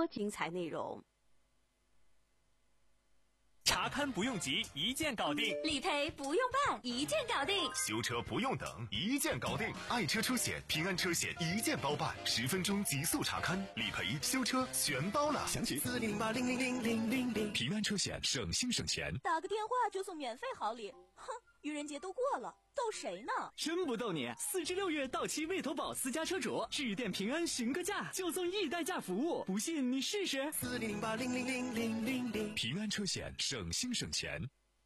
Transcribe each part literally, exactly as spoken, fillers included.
精彩内容。 查勘不用急，一键搞定； 理赔不用办，一键搞定； 修车不用等，一键搞定。爱车车险、平安车险一键包办，十分钟极速查勘、理赔、修车全包了。详情四零零八零零零零零零。平安车险，省心省钱。 打个电话就送免费好礼，哼！愚人节都过了，逗谁呢？ 真不逗你！四至六月到期未投保私家车主，致电平安询个价，就送易代驾服务。不信你试试。 四零零八零零零零零零。平安车险，省心省钱。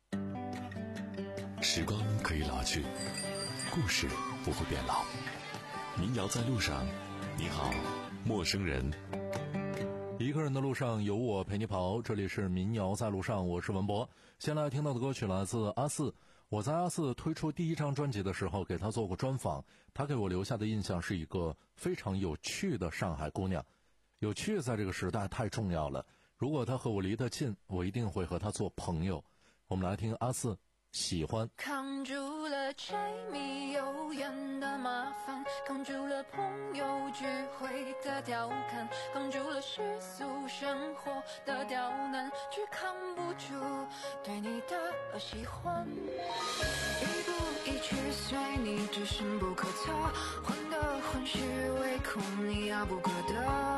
时光可以老去，故事不会变老。民谣在路上，你好，陌生人。 一个人的路上有我陪你跑，这里是民谣在路上，我是文博。先来听到的歌曲来自阿四。我在阿四推出第一张专辑的时候给他做过专访，他给我留下的印象是一个非常有趣的上海姑娘。有趣在这个时代太重要了，如果他和我离得近，我一定会和他做朋友。我们来听阿四喜欢。 扛住了柴米油盐的麻烦，扛住了朋友聚会的调侃，扛住了世俗生活的刁难，却扛不住对你的喜欢。一步一趋随你，只深不可测，患得患失，唯恐你遥不可得，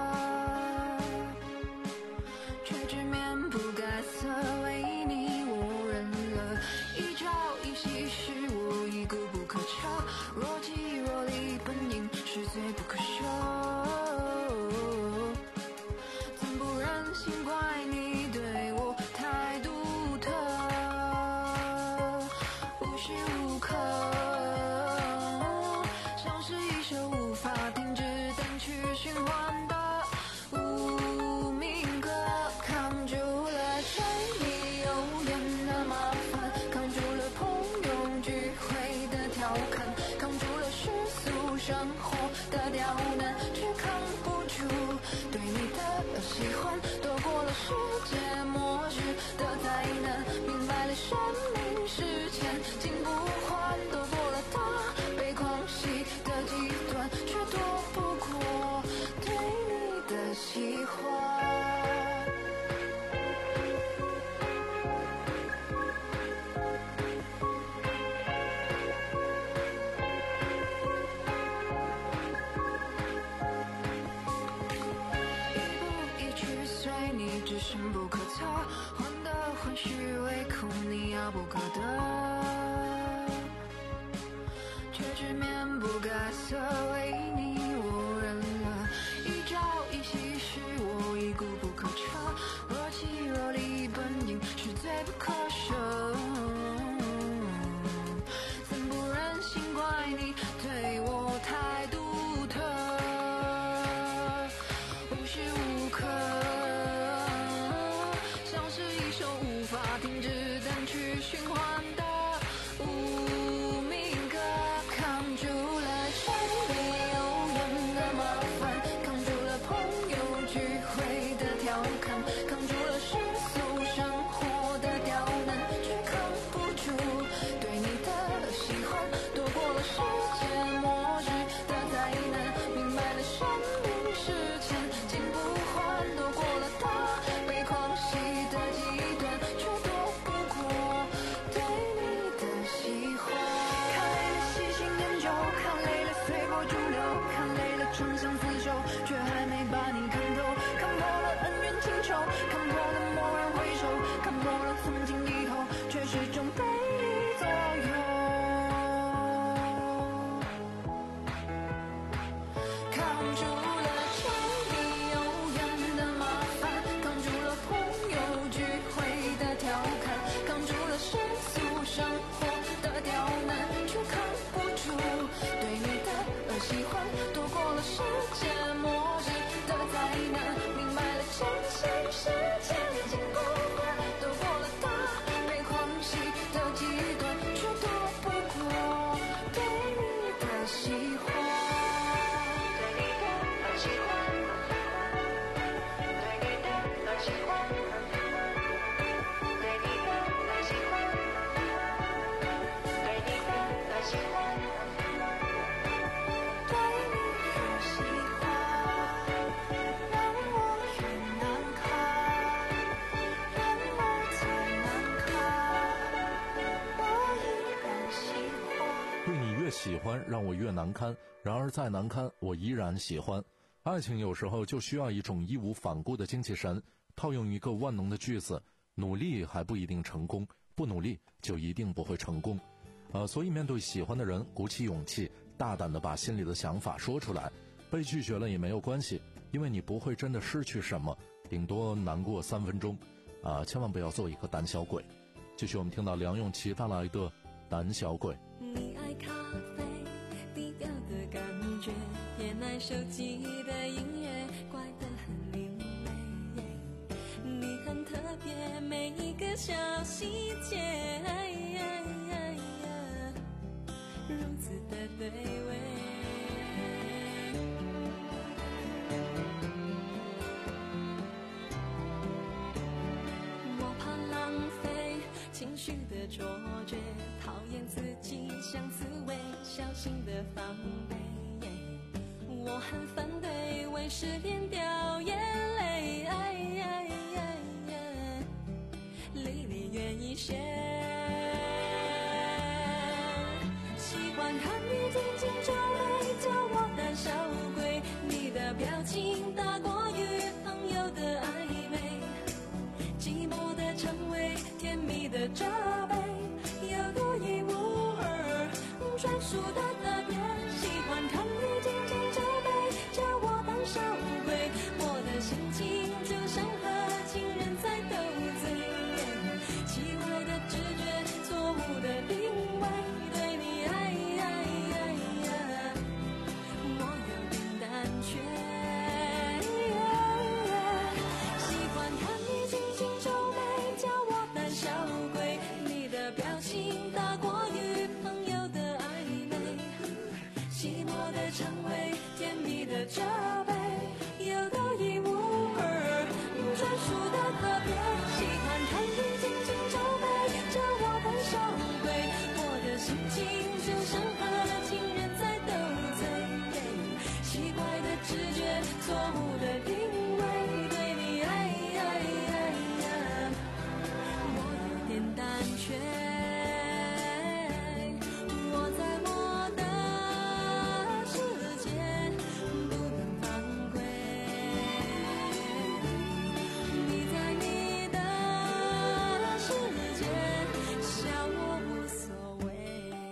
却直面不改色，为你我认了。一朝一夕是我一固不可彻，若即若离本应是罪不可赦，怎不忍心怪你对我太独特，无时无刻像是一首无法停止单曲循环的无名歌，扛住了柴米油盐的麻烦，扛住了朋友聚会的调侃，扛住了世俗生活的刁难，却扛不住对你的喜欢，躲过了世界末日的灾难，明白了生命是钱金不换，躲过了他被狂喜的极端，却躲不过对你的喜欢。只深不可测，患得患失，唯恐你遥不可得，却直面不改色，为你我认了。一朝一夕是我一固不可彻，若即若离本应是罪不可赦，怎不忍心怪你对我太独特，无时无刻停止单曲循环的无名歌，扛住了柴米油盐的麻烦，扛住了朋友聚会的调侃，扛住了世俗生活的刁难，却扛不住对你的喜欢，躲过了世界末日的灾难，明白了生命是钱金不换，躲过了他被狂喜的极端，长相厮守，却还没把你看透，看破了恩怨情仇， 喜欢让我越难堪，然而再难堪我依然喜欢。爱情有时候就需要一种义无反顾的精气神。套用一个万能的句子，努力还不一定成功，不努力就一定不会成功。呃，所以面对喜欢的人，鼓起勇气，大胆地把心里的想法说出来。被拒绝了也没有关系，因为你不会真的失去什么，顶多难过三分钟。啊、呃，千万不要做一个胆小鬼。继续我们听到梁咏琪带来的胆小鬼。 你爱咖啡低调的感觉，偏爱手机的音乐，怪得很另类。你很特别，每一个小细节，如此的对味。我怕浪费情绪的卓绝，讨厌自己像刺猬，小心的防备。我很反对为失恋掉眼泪，离你远一些。喜欢看你紧紧皱眉，叫我胆小鬼。你的表情大过于朋友的暧昧，寂寞的称谓，甜蜜的责备，有独一无二专属的特别。喜欢看你紧紧皱眉，叫我胆小鬼。我的心情就像和情人在斗嘴，奇怪的直觉，错误的定位，对你爱我有点胆怯。喜欢看你紧紧皱眉，叫我胆小鬼。你的表情大过于朋友的暧昧，寂寞的称谓，甜蜜的责备，有独一无二专属的特别。喜欢看你紧紧皱眉，叫我胆小鬼。我的心情就像和情人在斗嘴，奇怪的直觉，错误的定位，对你爱我有点胆怯。我在我的世界不能犯规，你在你的世界笑我无所谓。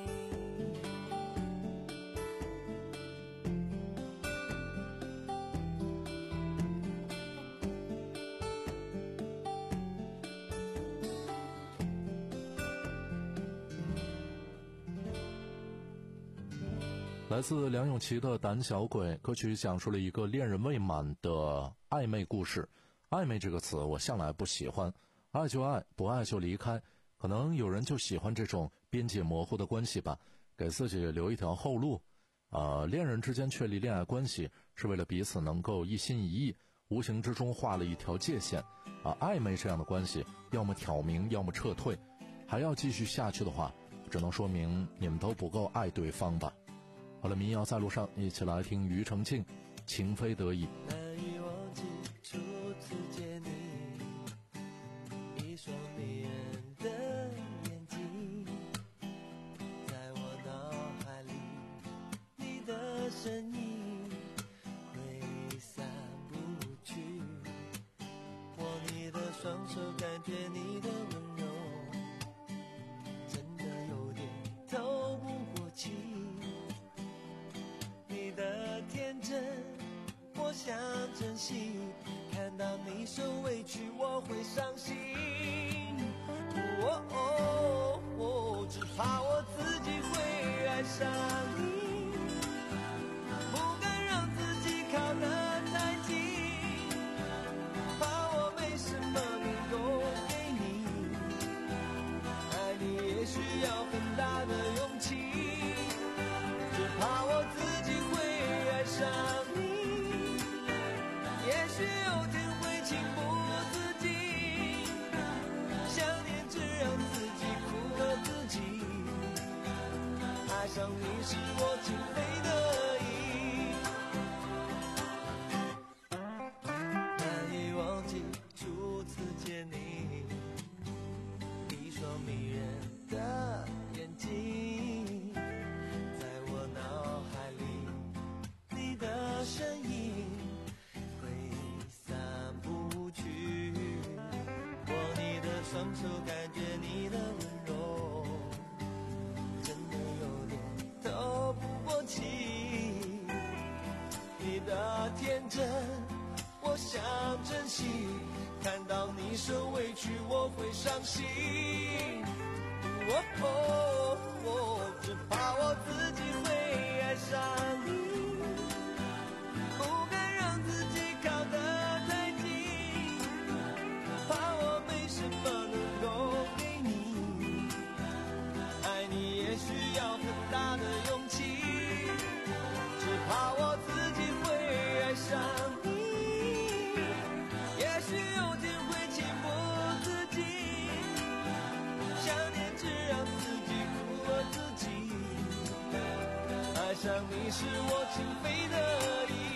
来自梁咏琪的《胆小鬼》歌曲讲述了一个恋人未满的暧昧故事。暧昧这个词我向来不喜欢，爱就爱，不爱就离开。可能有人就喜欢这种边界模糊的关系吧，给自己留一条后路。呃，恋人之间确立恋爱关系是为了彼此能够一心一意，无形之中画了一条界限。啊，暧昧这样的关系，要么挑明，要么撤退。还要继续下去的话，只能说明你们都不够爱对方吧。好了，民谣在路上，一起来听庾澄庆《情非得已》。 难以忘记初次见你，一双迷人的眼睛，在我脑海里，你的身影挥散不去。握你的双手，感觉你的温柔，真的有点透不过气。你的天真我想珍惜，看到你受委屈我会伤心。哦哦哦，只怕我自己会爱上你，不敢让自己靠得太近，怕我没什么能够给你，爱你也需要很大的勇气，只怕我自己会爱上你，也许有天会情不自禁，想念只让自己苦了自己，爱上你是我情非得已。难以忘记初次见你，一双迷人的眼睛，在我双手感觉你的温柔，真的有点透不过气。你的天真我想珍惜，看到你受委屈我会伤心。哦哦哦，只怕我自己会爱上你，不敢让自己靠得太近，怕我没什么能够给你，爱你也需要很大的勇气，只怕我自己会爱上你，也许有天会情不自禁，想念只让自己苦了自己，爱上你是我情非得已。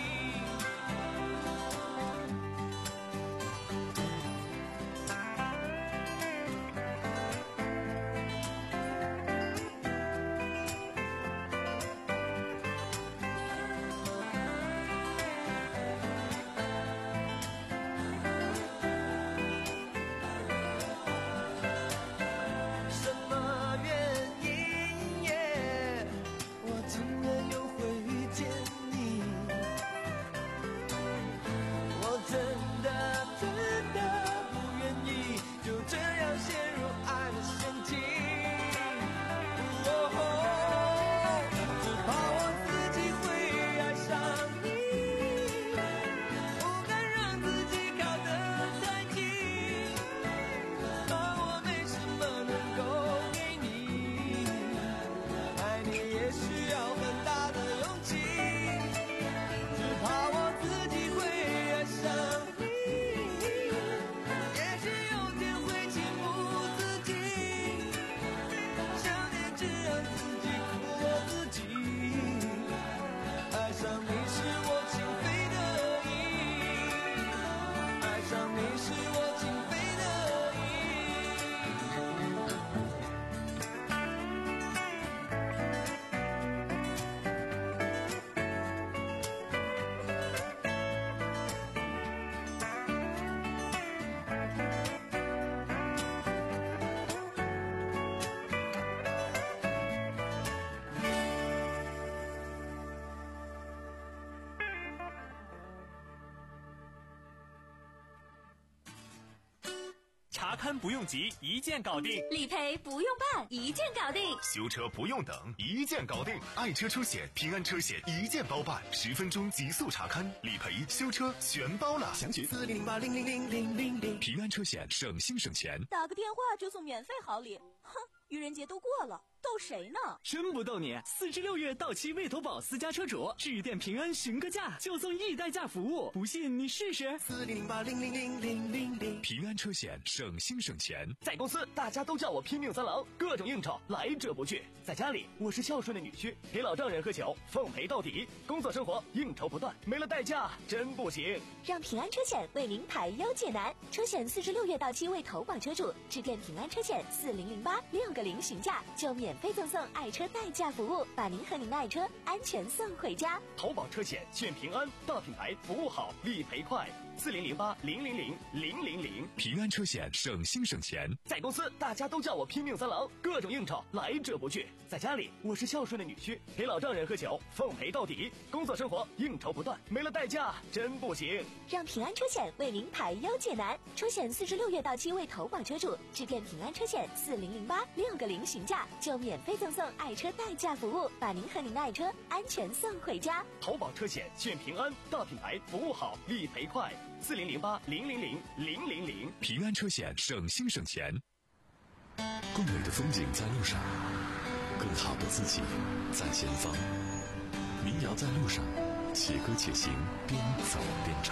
查勘不用急，一键搞定； 理赔不用办，一键搞定； 修车不用等，一键搞定。爱车出险，平安车险一键包办，十分钟极速查勘，理赔、修车全包了。详询四零零八零零零零零零。平安车险，省心省钱。 打个电话就送免费好礼，哼！愚人节都过了，逗谁呢？ 真不逗你！四至六月到期未投保私家车主，致电平安询个价，就送易代驾服务，不信你试试。 四零零八零零零零零零。 平安车险，省心省钱。 在公司大家都叫我拼命三郎，各种应酬来者不拒；在家里我是孝顺的女婿，陪老丈人喝酒，奉陪到底。工作生活应酬不断，没了代驾真不行。 让平安车险为您排忧解难，车险四至六月到期未投保车主，致电平安车险四零零八六个零询价，就免费赠送爱车代驾服务，把您和您的爱车安全送回家。 投保车险选平安，大品牌，服务好，理赔快。四零零八零零零零零零。 平安车险，省心省钱。 在公司大家都叫我拼命三郎，各种应酬来者不拒；在家里我是孝顺的女婿，陪老丈人喝酒，奉陪到底。工作生活应酬不断，没了代驾真不行。 让平安车险为您排忧解难，车险四至六月到期未投保车主，致电平安车险四零零八六个零询价，就免费赠送爱车代驾服务，把您和您的爱车安全送回家。 投保车险选平安，大品牌，服务好，理赔快。四零零八零零零零零零。 平安车险，省心省钱。 更美的风景在路上，更好的自己在前方。民谣在路上，且歌且行，边走边唱。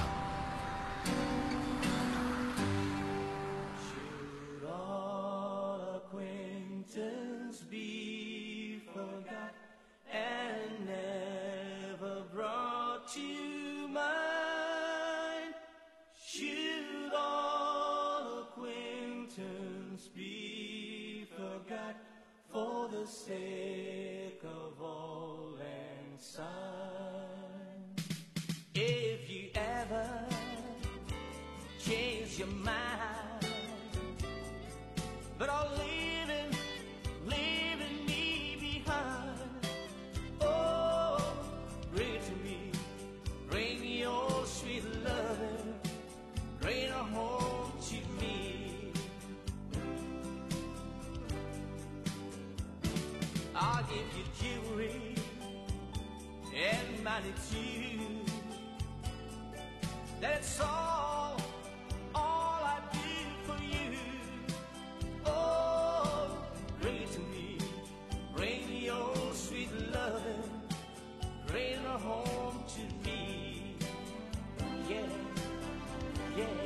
Should all acquaintance be forgot and never brought to mind? Should all acquaintance be forgot for the sake of all and sundry? If you ever change your mind but all leaving, leaving me behind. Oh, bring it to me, bring your sweet loving, bring her home to me. I'll give you jewelry and money too. That's all, all I do for you. Oh, bring it to me, bring your sweet loving, bring her home to me. Yeah, yeah.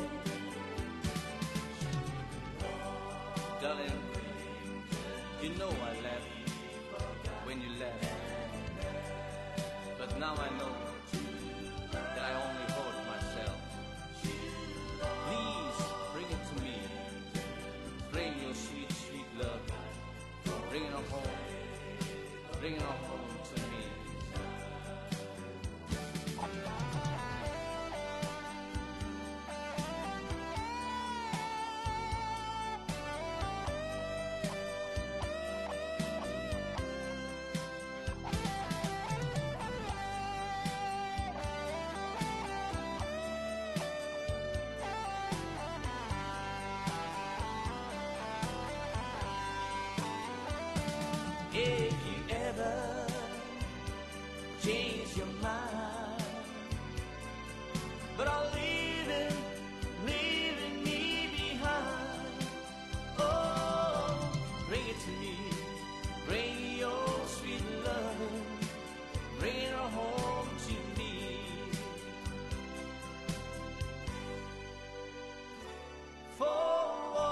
Darling, you know I love you when you left, but now I know that I only hold myself. Please bring it to me, bring your sweet, sweet love, bring it home, bring it home to me. If you ever change your mind, but I'll leaving, leaving me behind. Oh, bring it to me, bring your sweet loving, bring her home to me. For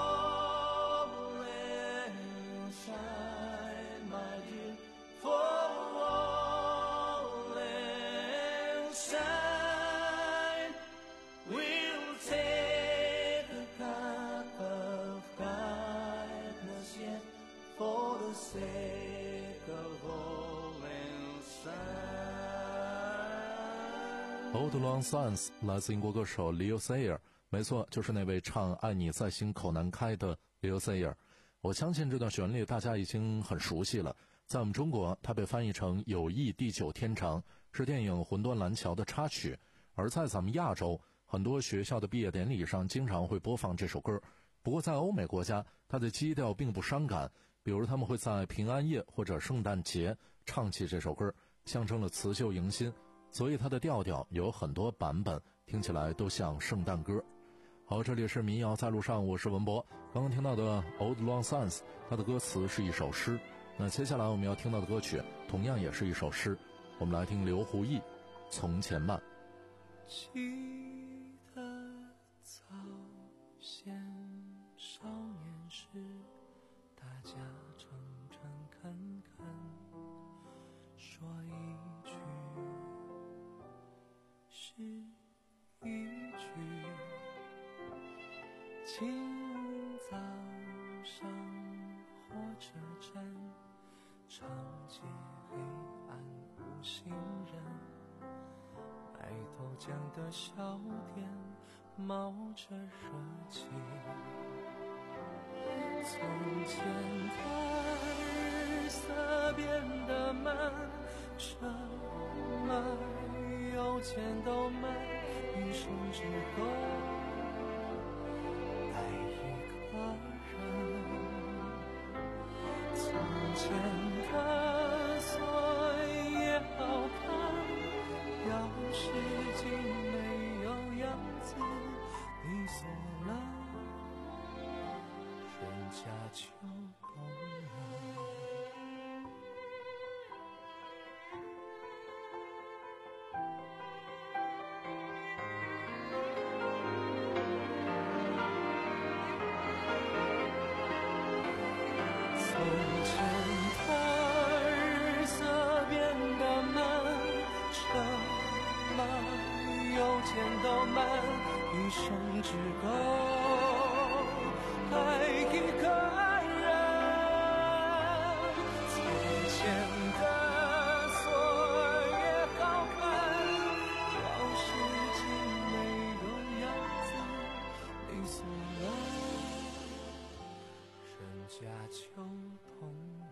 Old Long Syne 来自英国歌手 Leo Sayer， 没错，就是那位唱爱你在心口难开的 Leo Sayer。 我相信这段旋律大家已经很熟悉了，在我们中国它被翻译成友谊地久天长，是电影魂断蓝桥的插曲。而在咱们亚洲，很多学校的毕业典礼上经常会播放这首歌。不过在欧美国家，它的基调并不伤感，比如他们会在平安夜或者圣诞节唱起这首歌，象征了辞旧迎新，所以它的调调有很多版本，听起来都像圣诞歌。好，这里是民谣在路上，我是文博。刚刚听到的 Old Long Syne， 它的歌词是一首诗。那接下来我们要听到的歌曲同样也是一首诗，我们来听刘胡毅《从前慢》。 记得早先少年时，大家诚诚恳恳说一句是一句，清早上火车站，长街黑暗无行人，卖豆浆的小店冒着热气。从前的日色变得慢，车马邮件都慢，一生只够爱一个人。从前的锁也好看，钥匙竟没有样子，你锁了，人家就懂了。从前的日色变得慢，车马邮件都慢，一生只够爱一个人。从前的锁也好看，钥匙竟没有样子，你锁了，人秋冬了。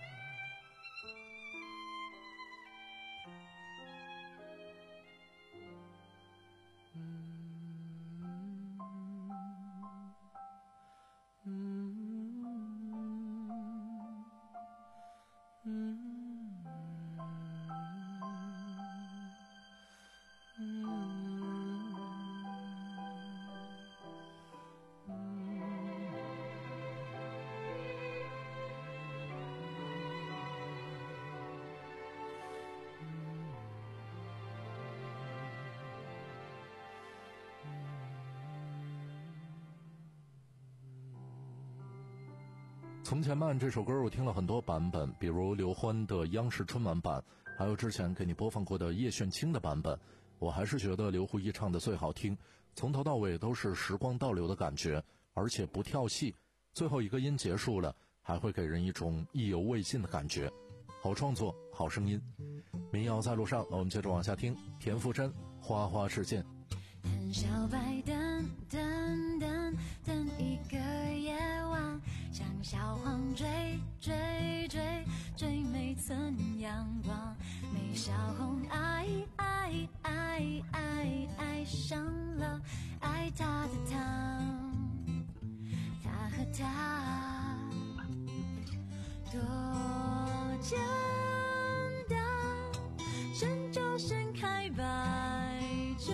从前慢这首歌我听了很多版本，比如刘欢的央视春晚版，还有之前给你播放过的叶炫清的版本。我还是觉得刘胡一唱的最好听，从头到尾都是时光倒流的感觉，而且不跳戏，最后一个音结束了还会给人一种意犹未尽的感觉。好创作，好声音。民谣在路上，我们接着往下听田馥甄花花世界。 等小白等等等等一个夜晚，像小黄追追追追每寸阳光，美小红爱爱爱爱爱上了爱他的他，他和他多简单，深就盛开白就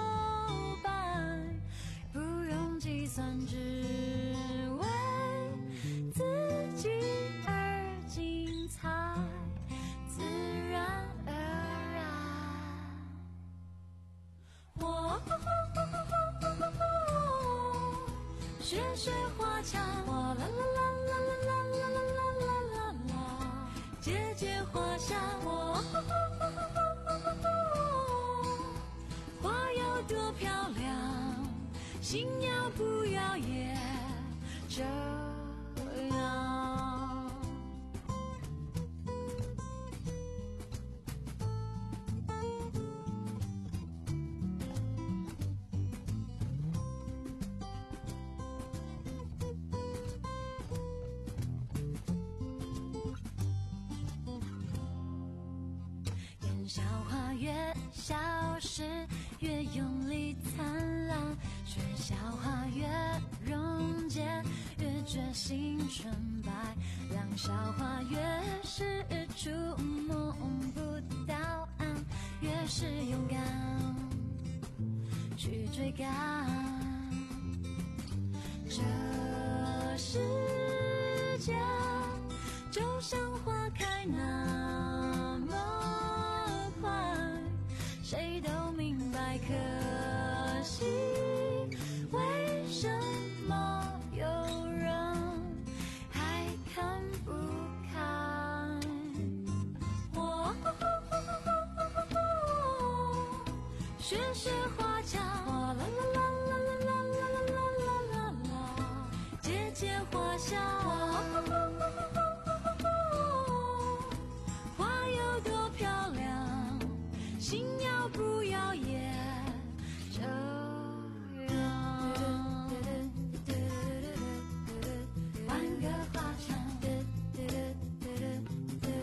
计算，只为自己而精彩，自然而然。我学学花枪，我啦啦啦啦啦啦啦啦啦啦啦，姐姐花香，我花有多漂亮。心要不要也这样？眼笑花越消失，越用力灿烂。学笑话越溶解，越决心纯白，让笑话越是触摸不到岸，越是勇敢去追赶。这世界就像花开那么快，谁都明白，可惜为什么有人还看不开？我学学花枪，我啦啦啦啦啦啦啦啦啦啦啦，姐姐花香，花有多漂亮，心要不要也这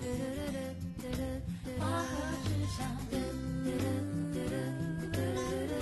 花和纸上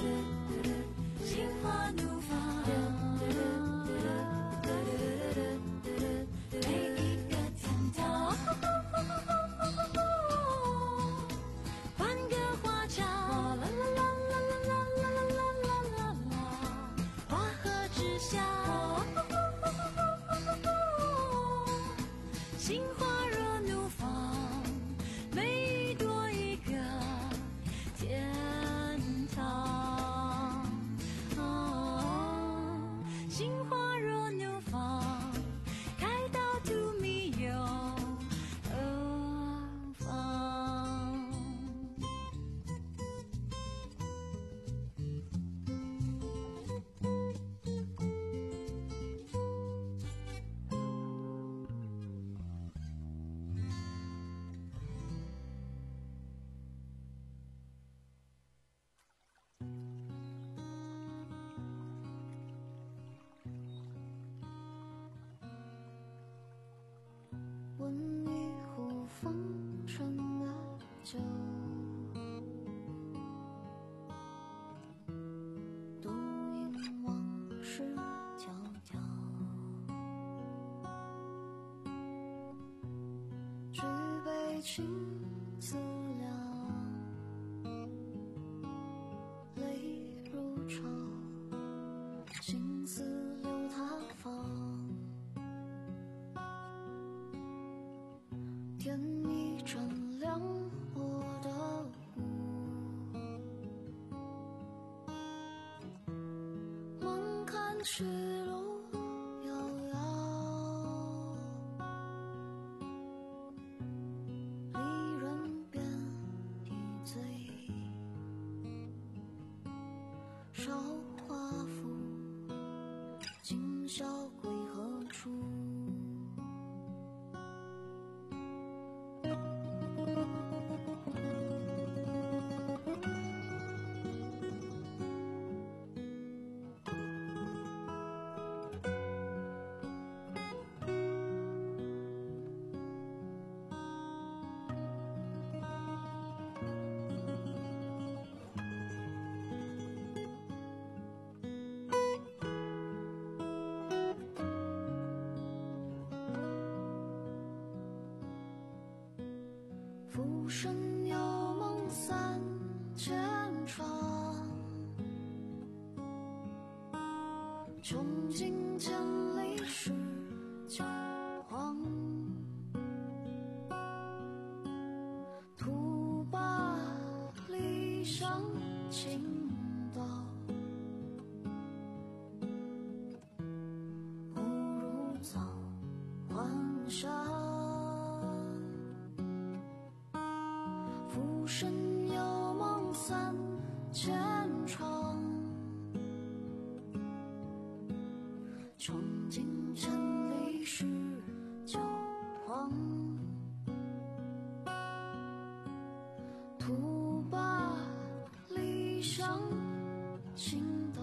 杯情思凉，泪如潮，心思流淌芳。天一盏亮我的屋，门看去路遥遥，离人便已醉，韶华赋，今宵归何处？浮生有梦三千场，穷尽千里是旧黄。徒把理想倾倒，不如早还乡。浮生有梦三千场，穷尽千里是旧黄。徒把理想倾倒，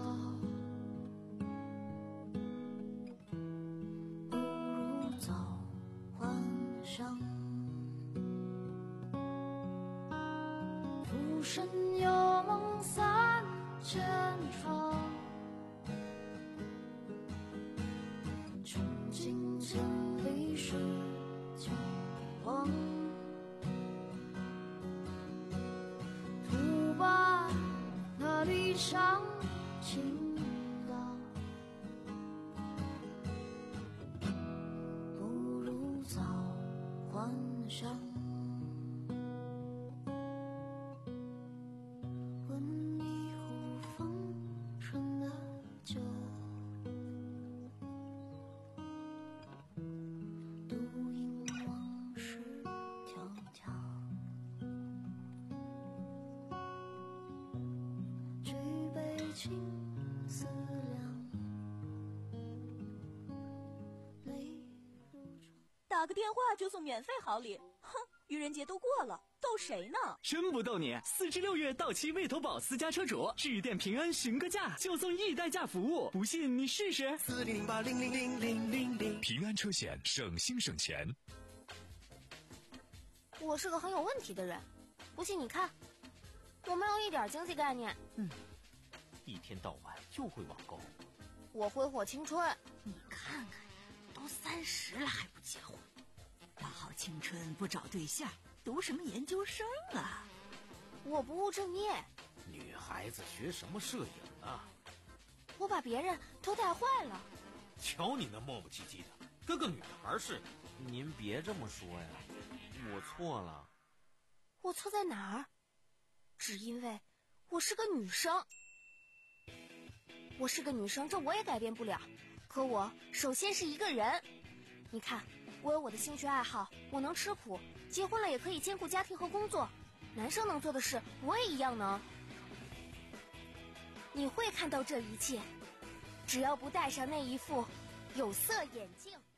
不如早还乡。浮生有梦三千场，穷尽千里是旧黄。徒把那理想倾倒，不如早还乡。情思量，泪如潮。 打个电话就送免费好礼，哼！愚人节都过了，逗谁呢？ 真不逗你！四至六月到期魏头宝私家车主致电平安询个价，就送易代驾服务，不信你试试。 四零零八零零零零零零，平安车险，省心省钱。 我是个很有问题的人，不信你看，我没有一点经济概念。 嗯。一天到晚就会网购， 我挥霍青春。 你看看，都三十了还不结婚，大好青春不找对象，读什么研究生啊？ 我不务正业。 女孩子学什么摄影啊？ 我把别人都带坏了。 瞧你那磨磨唧唧的，跟个女孩似的。 您别这么说呀，我错了。 我错在哪儿？只因为我是个女生。我是个女生，这我也改变不了。可我首先是一个人。你看，我有我的兴趣爱好，我能吃苦，结婚了也可以兼顾家庭和工作。男生能做的事，我也一样能。你会看到这一切，只要不戴上那一副有色眼镜。